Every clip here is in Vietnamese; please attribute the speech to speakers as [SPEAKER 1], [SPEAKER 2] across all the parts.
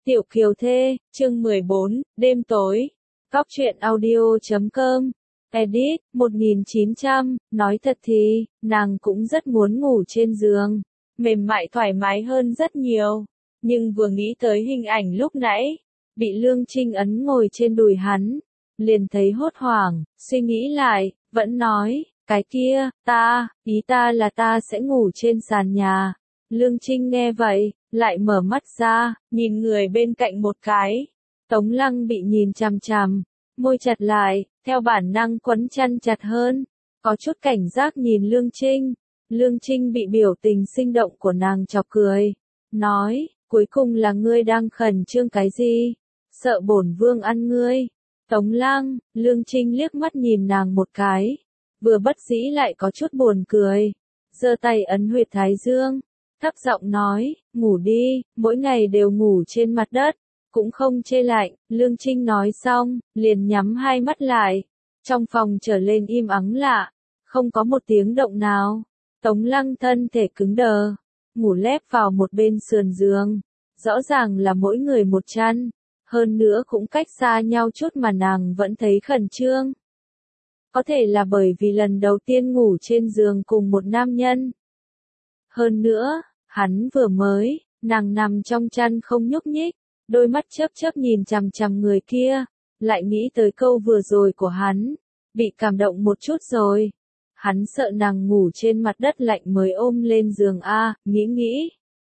[SPEAKER 1] Tiểu Kiều Thê, chương 14, đêm tối. Góc truyện audio.com. Edit, 1900, nói thật thì, nàng cũng rất muốn ngủ trên giường. Mềm mại thoải mái hơn rất nhiều. Nhưng vừa nghĩ tới hình ảnh lúc nãy, bị Lương Trinh ấn ngồi trên đùi hắn, liền thấy hốt hoảng, suy nghĩ lại, vẫn nói, cái kia, ý ta là ta sẽ ngủ trên sàn nhà. Lương Trinh nghe vậy, lại mở mắt ra, nhìn người bên cạnh một cái. Tống Lăng bị nhìn chằm chằm, môi chặt lại, theo bản năng quấn chăn chặt hơn, có chút cảnh giác nhìn Lương Trinh. Lương Trinh bị biểu tình sinh động của nàng chọc cười, nói, cuối cùng là ngươi đang khẩn trương cái gì? Sợ bổn vương ăn ngươi. Tống Lăng, Lương Trinh liếc mắt nhìn nàng một cái, vừa bất dĩ lại có chút buồn cười, giơ tay ấn huyệt thái dương, thấp giọng nói, ngủ đi, mỗi ngày đều ngủ trên mặt đất, cũng không chê lạnh. Lương Trinh nói xong, liền nhắm hai mắt lại, trong phòng trở lên im ắng lạ, không có một tiếng động nào. Tống Lăng thân thể cứng đờ, ngủ lép vào một bên sườn giường, rõ ràng là mỗi người một chăn, hơn nữa cũng cách xa nhau chút mà nàng vẫn thấy khẩn trương. Có thể là bởi vì lần đầu tiên ngủ trên giường cùng một nam nhân. Hơn nữa, hắn vừa mới, nàng nằm trong chăn không nhúc nhích, đôi mắt chớp chớp nhìn chằm chằm người kia, lại nghĩ tới câu vừa rồi của hắn, bị cảm động một chút rồi. Hắn sợ nàng ngủ trên mặt đất lạnh mới ôm lên giường nghĩ.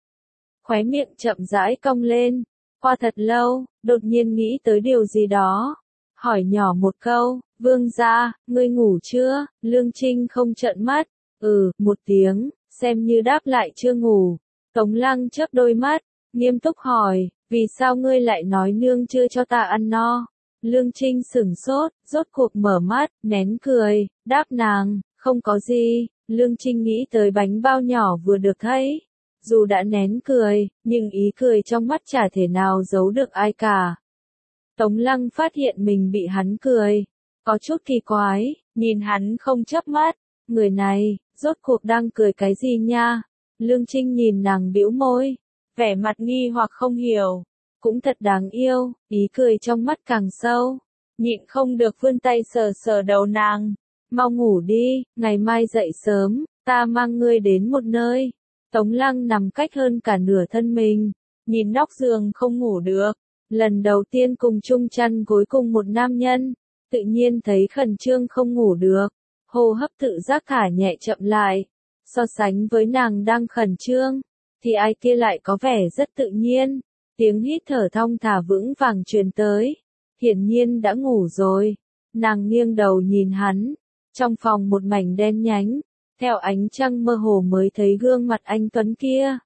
[SPEAKER 1] Khóe miệng chậm rãi cong lên, qua thật lâu, đột nhiên nghĩ tới điều gì đó, hỏi nhỏ một câu, vương gia, ngươi ngủ chưa? Lương Trinh không trợn mắt, một tiếng, xem như đáp lại chưa ngủ. Tống Lăng chớp đôi mắt, nghiêm túc hỏi, vì sao ngươi lại nói nương chưa cho ta ăn no? Lương Trinh sửng sốt, rốt cuộc mở mắt, nén cười, đáp nàng, không có gì. Lương Trinh nghĩ tới bánh bao nhỏ vừa được thấy. Dù đã nén cười, nhưng ý cười trong mắt chả thể nào giấu được ai cả. Tống Lăng phát hiện mình bị hắn cười, có chút kỳ quái, nhìn hắn không chớp mắt, người này, rốt cuộc đang cười cái gì nha? Lương Trinh nhìn nàng bĩu môi, vẻ mặt nghi hoặc không hiểu, cũng thật đáng yêu, ý cười trong mắt càng sâu, nhịn không được vươn tay sờ sờ đầu nàng, mau ngủ đi, ngày mai dậy sớm, ta mang ngươi đến một nơi. Tống Lăng nằm cách hơn cả nửa thân mình, nhìn nóc giường không ngủ được, lần đầu tiên cùng chung chăn gối cùng một nam nhân, tự nhiên thấy khẩn trương không ngủ được, hô hấp tự giác thả nhẹ chậm lại, so sánh với nàng đang khẩn trương, thì ai kia lại có vẻ rất tự nhiên, tiếng hít thở thong thả vững vàng truyền tới, hiển nhiên đã ngủ rồi. Nàng nghiêng đầu nhìn hắn, trong phòng một mảnh đen nhánh, theo ánh trăng mơ hồ mới thấy gương mặt anh tuấn kia.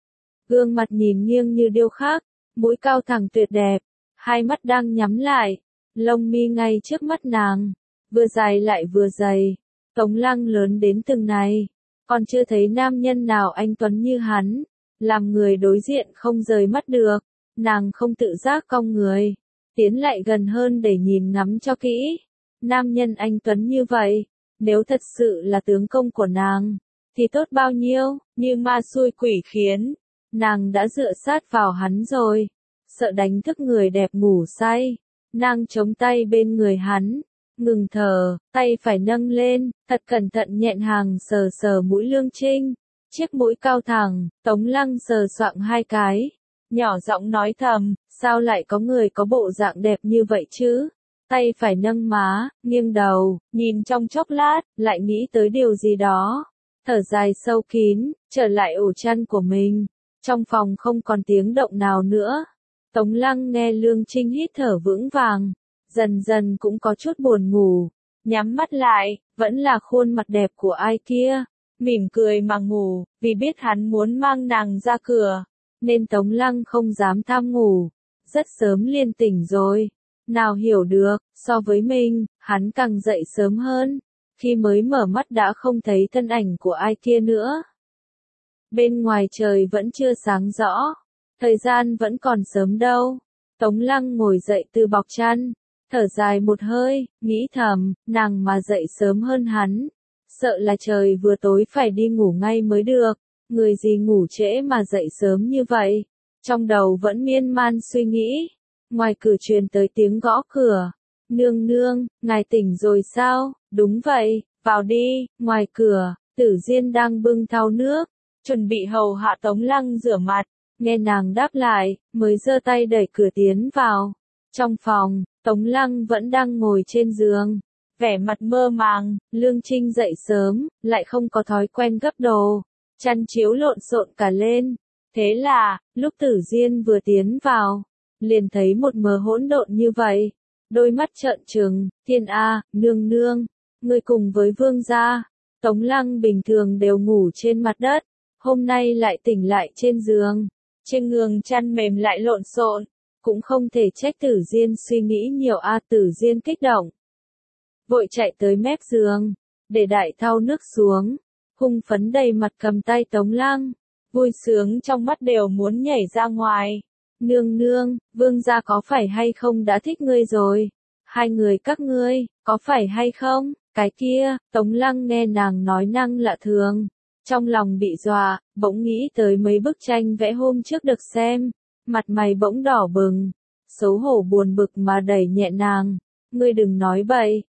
[SPEAKER 1] Gương mặt nhìn nghiêng như điêu khắc, mũi cao thẳng tuyệt đẹp, hai mắt đang nhắm lại, lông mi ngay trước mắt nàng, vừa dài lại vừa dày. Tống Lăng lớn đến từng này, còn chưa thấy nam nhân nào anh tuấn như hắn, làm người đối diện không rời mắt được. Nàng không tự giác cong người, tiến lại gần hơn để nhìn ngắm cho kỹ. Nam nhân anh tuấn như vậy, nếu thật sự là tướng công của nàng, thì tốt bao nhiêu, như ma xui quỷ khiến. Nàng đã dựa sát vào hắn rồi, sợ đánh thức người đẹp ngủ say. Nàng chống tay bên người hắn, ngừng thở, tay phải nâng lên, thật cẩn thận nhẹn hàng sờ sờ mũi Lương Trinh. Chiếc mũi cao thẳng, Tống Lăng sờ soạng hai cái, nhỏ giọng nói thầm, sao lại có người có bộ dạng đẹp như vậy chứ? Tay phải nâng má, nghiêng đầu, nhìn trong chốc lát, lại nghĩ tới điều gì đó. Thở dài sâu kín, trở lại ổ chăn của mình. Trong phòng không còn tiếng động nào nữa. Tống Lăng nghe Lương Trinh hít thở vững vàng, dần dần cũng có chút buồn ngủ. Nhắm mắt lại, vẫn là khuôn mặt đẹp của ai kia. Mỉm cười mà ngủ, vì biết hắn muốn mang nàng ra cửa, nên Tống Lăng không dám tham ngủ. Rất sớm liền tỉnh rồi. Nào hiểu được, so với mình, hắn càng dậy sớm hơn. Khi mới mở mắt đã không thấy thân ảnh của ai kia nữa. Bên ngoài trời vẫn chưa sáng rõ, thời gian vẫn còn sớm đâu. Tống Lăng ngồi dậy từ bọc chăn, thở dài một hơi, nghĩ thầm, nàng mà dậy sớm hơn hắn, sợ là trời vừa tối phải đi ngủ ngay mới được. Người gì ngủ trễ mà dậy sớm như vậy, trong đầu vẫn miên man suy nghĩ. Ngoài cửa truyền tới tiếng gõ cửa. Nương nương, ngài tỉnh rồi sao? Đúng vậy, vào đi. Ngoài cửa, Tử Diên đang bưng thau nước, chuẩn bị hầu hạ Tống Lăng rửa mặt. Nghe nàng đáp lại, mới giơ tay đẩy cửa tiến vào. Trong phòng, Tống Lăng vẫn đang ngồi trên giường, vẻ mặt mơ màng. Lương Trinh dậy sớm, lại không có thói quen gấp đồ, chăn chiếu lộn xộn cả lên. Thế là, lúc Tử Diên vừa tiến vào, liền thấy một mớ hỗn độn như vậy. Đôi mắt trợn trừng, thiên a, nương nương, ngươi cùng với vương gia. Tống Lăng bình thường đều ngủ trên mặt đất, hôm nay lại tỉnh lại trên giường. Trên giường chăn mềm lại lộn xộn, cũng không thể trách Tử Diên suy nghĩ nhiều a. Tử Diên kích động, vội chạy tới mép giường, để đại thau nước xuống, hung phấn đầy mặt cầm tay Tống Lăng, vui sướng trong mắt đều muốn nhảy ra ngoài. Nương nương, vương gia có phải hay không đã thích ngươi rồi? Hai người các ngươi, có phải hay không? Cái kia, Tống Lăng nghe nàng nói năng lạ thường, trong lòng bị dọa, bỗng nghĩ tới mấy bức tranh vẽ hôm trước được xem, mặt mày bỗng đỏ bừng, xấu hổ buồn bực mà đẩy nhẹ nàng. Ngươi đừng nói bậy,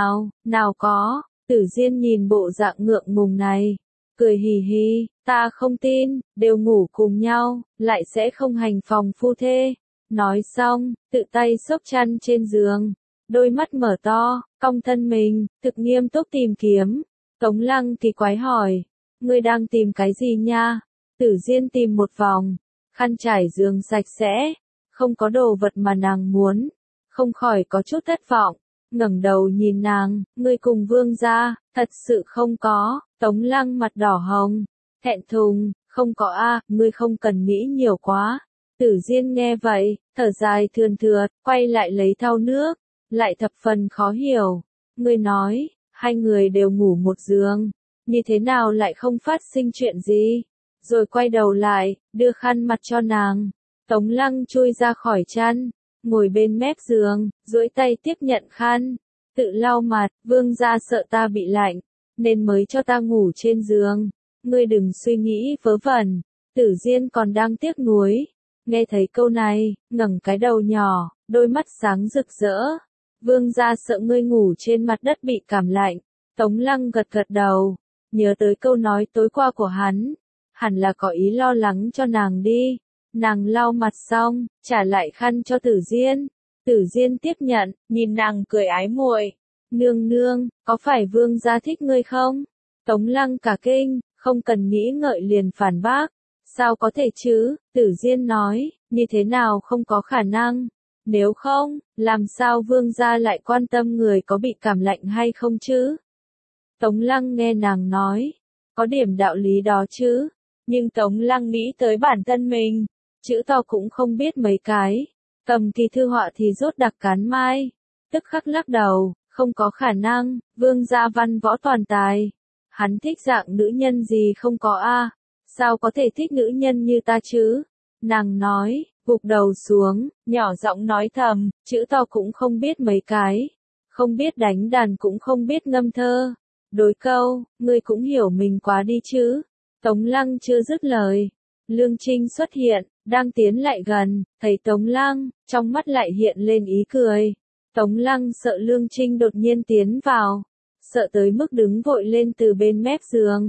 [SPEAKER 1] nào có. Tử Diên nhìn bộ dạng ngượng ngùng này, cười hì hì, ta không tin, đều ngủ cùng nhau, lại sẽ không hành phòng phu thê. Nói xong, tự tay xốc chăn trên giường, đôi mắt mở to, cong thân mình, thực nghiêm túc tìm kiếm. Tống Lăng thì quái hỏi, ngươi đang tìm cái gì nha? Tử Diên tìm một vòng, khăn trải giường sạch sẽ, không có đồ vật mà nàng muốn, không khỏi có chút thất vọng. Ngẩng đầu nhìn nàng, ngươi cùng vương gia, thật sự không có. Tống Lăng mặt đỏ hồng, thẹn thùng, không có a, ngươi không cần nghĩ nhiều quá. Tử Diên nghe vậy, thở dài thườn thượt, quay lại lấy thau nước, lại thập phần khó hiểu. Ngươi nói, hai người đều ngủ một giường, như thế nào lại không phát sinh chuyện gì? Rồi quay đầu lại, đưa khăn mặt cho nàng. Tống Lăng chui ra khỏi chăn, ngồi bên mép giường, duỗi tay tiếp nhận khăn, tự lau mặt. Vương gia sợ ta bị lạnh, nên mới cho ta ngủ trên giường. Ngươi đừng suy nghĩ vớ vẩn. Tử Diên còn đang tiếc nuối, nghe thấy câu này, ngẩng cái đầu nhỏ, đôi mắt sáng rực rỡ. Vương gia sợ ngươi ngủ trên mặt đất bị cảm lạnh. Tống Lăng gật gật đầu, nhớ tới câu nói tối qua của hắn, hẳn là có ý lo lắng cho nàng đi. Nàng lau mặt xong, trả lại khăn cho Tử Diên. Tử Diên tiếp nhận, nhìn nàng cười ái muội. Nương nương, có phải vương gia thích ngươi không? Tống Lăng cả kinh, không cần nghĩ ngợi liền phản bác. Sao có thể chứ? Tử Diên nói, như thế nào không có khả năng? Nếu không, làm sao vương gia lại quan tâm người có bị cảm lạnh hay không chứ? Tống Lăng nghe nàng nói, có điểm đạo lý đó chứ. Nhưng Tống Lăng nghĩ tới bản thân mình, chữ to cũng không biết mấy cái, cầm kỳ thư họa thì rốt đặc cán mai, tức khắc lắc đầu, không có khả năng. Vương gia văn võ toàn tài, hắn thích dạng nữ nhân gì không có a? Sao có thể thích nữ nhân như ta chứ? Nàng nói, gục đầu xuống, nhỏ giọng nói thầm, chữ to cũng không biết mấy cái, không biết đánh đàn cũng không biết ngâm thơ. Đối câu, ngươi cũng hiểu mình quá đi chứ. Tống Lăng chưa dứt lời, Lương Trinh xuất hiện, đang tiến lại gần, thấy Tống Lăng, trong mắt lại hiện lên ý cười. Tống Lăng sợ Lương Trinh đột nhiên tiến vào, sợ tới mức đứng vội lên từ bên mép giường.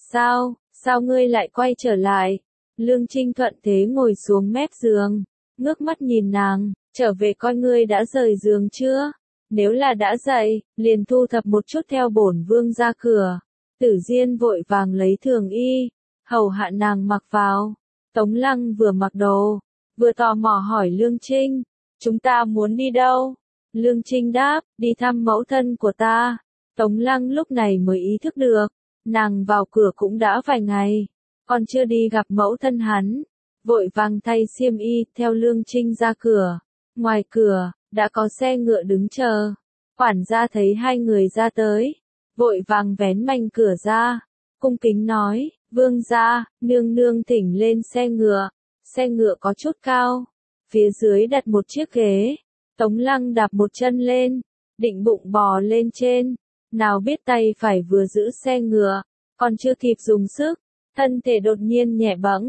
[SPEAKER 1] Sao ngươi lại quay trở lại? Lương Trinh thuận thế ngồi xuống mép giường, ngước mắt nhìn nàng, trở về coi ngươi đã rời giường chưa? Nếu là đã dậy, liền thu thập một chút theo bổn vương ra cửa. Tử Diên vội vàng lấy thường y, hầu hạ nàng mặc vào. Tống Lăng vừa mặc đồ, vừa tò mò hỏi Lương Trinh, chúng ta muốn đi đâu? Lương Trinh đáp, đi thăm mẫu thân của ta. Tống Lăng lúc này mới ý thức được, nàng vào cửa cũng đã vài ngày, còn chưa đi gặp mẫu thân hắn. Vội vàng thay xiêm y, theo Lương Trinh ra cửa. Ngoài cửa, đã có xe ngựa đứng chờ. Quản gia thấy hai người ra tới, vội vàng vén mành cửa ra, cung kính nói, vương gia, nương nương thỉnh lên xe ngựa. Xe ngựa có chút cao, phía dưới đặt một chiếc ghế. Tống Lăng đạp một chân lên, định bụng bò lên trên, nào biết tay phải vừa giữ xe ngựa, còn chưa kịp dùng sức, thân thể đột nhiên nhẹ bẫng,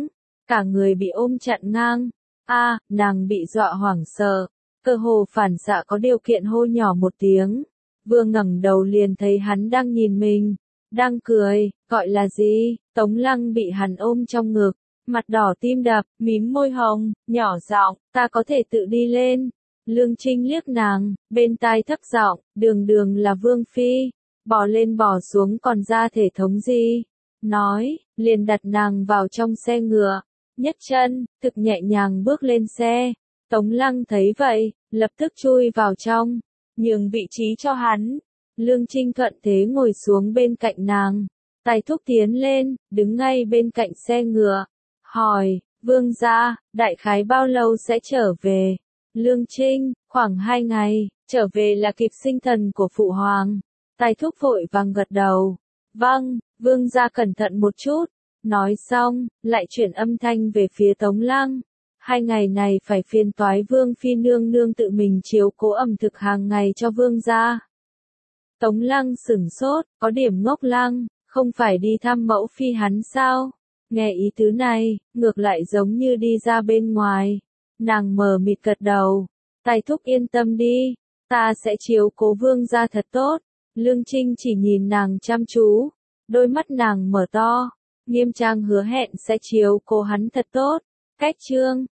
[SPEAKER 1] cả người bị ôm chặn ngang. Nàng bị dọa hoảng sợ, cơ hồ phản xạ có điều kiện hô nhỏ một tiếng. Vừa ngẩng đầu liền thấy hắn đang nhìn mình, đang cười, gọi là gì? Tống Lăng bị hắn ôm trong ngực, mặt đỏ tim đập, mím môi hồng, nhỏ giọng, ta có thể tự đi lên. Lương Trinh liếc nàng, bên tai thấp giọng, đường đường là vương phi, bò lên bò xuống còn ra thể thống gì? Nói, liền đặt nàng vào trong xe ngựa, nhấc chân, thực nhẹ nhàng bước lên xe. Tống Lăng thấy vậy, lập tức chui vào trong, nhường vị trí cho hắn. Lương Trinh thuận thế ngồi xuống bên cạnh nàng, Tài Thúc tiến lên, đứng ngay bên cạnh xe ngựa, hỏi, vương gia, đại khái bao lâu sẽ trở về? Lương Trinh, khoảng 2 ngày, trở về là kịp sinh thần của phụ hoàng. Tài Thúc vội vàng gật đầu, vâng, vương gia cẩn thận một chút. Nói xong, lại chuyển âm thanh về phía Tống Lăng. 2 ngày này phải phiền toái vương phi nương nương tự mình chiếu cố ẩm thực hàng ngày cho vương gia. Tống Lăng sửng sốt, có điểm ngốc lăng, không phải đi thăm mẫu phi hắn sao? Nghe ý tứ này, ngược lại giống như đi ra bên ngoài. Nàng mờ mịt gật đầu. Tài Thúc yên tâm đi, ta sẽ chiếu cố vương gia thật tốt. Lương Trinh chỉ nhìn nàng chăm chú, đôi mắt nàng mở to, nghiêm trang hứa hẹn sẽ chiếu cố hắn thật tốt. Cách chương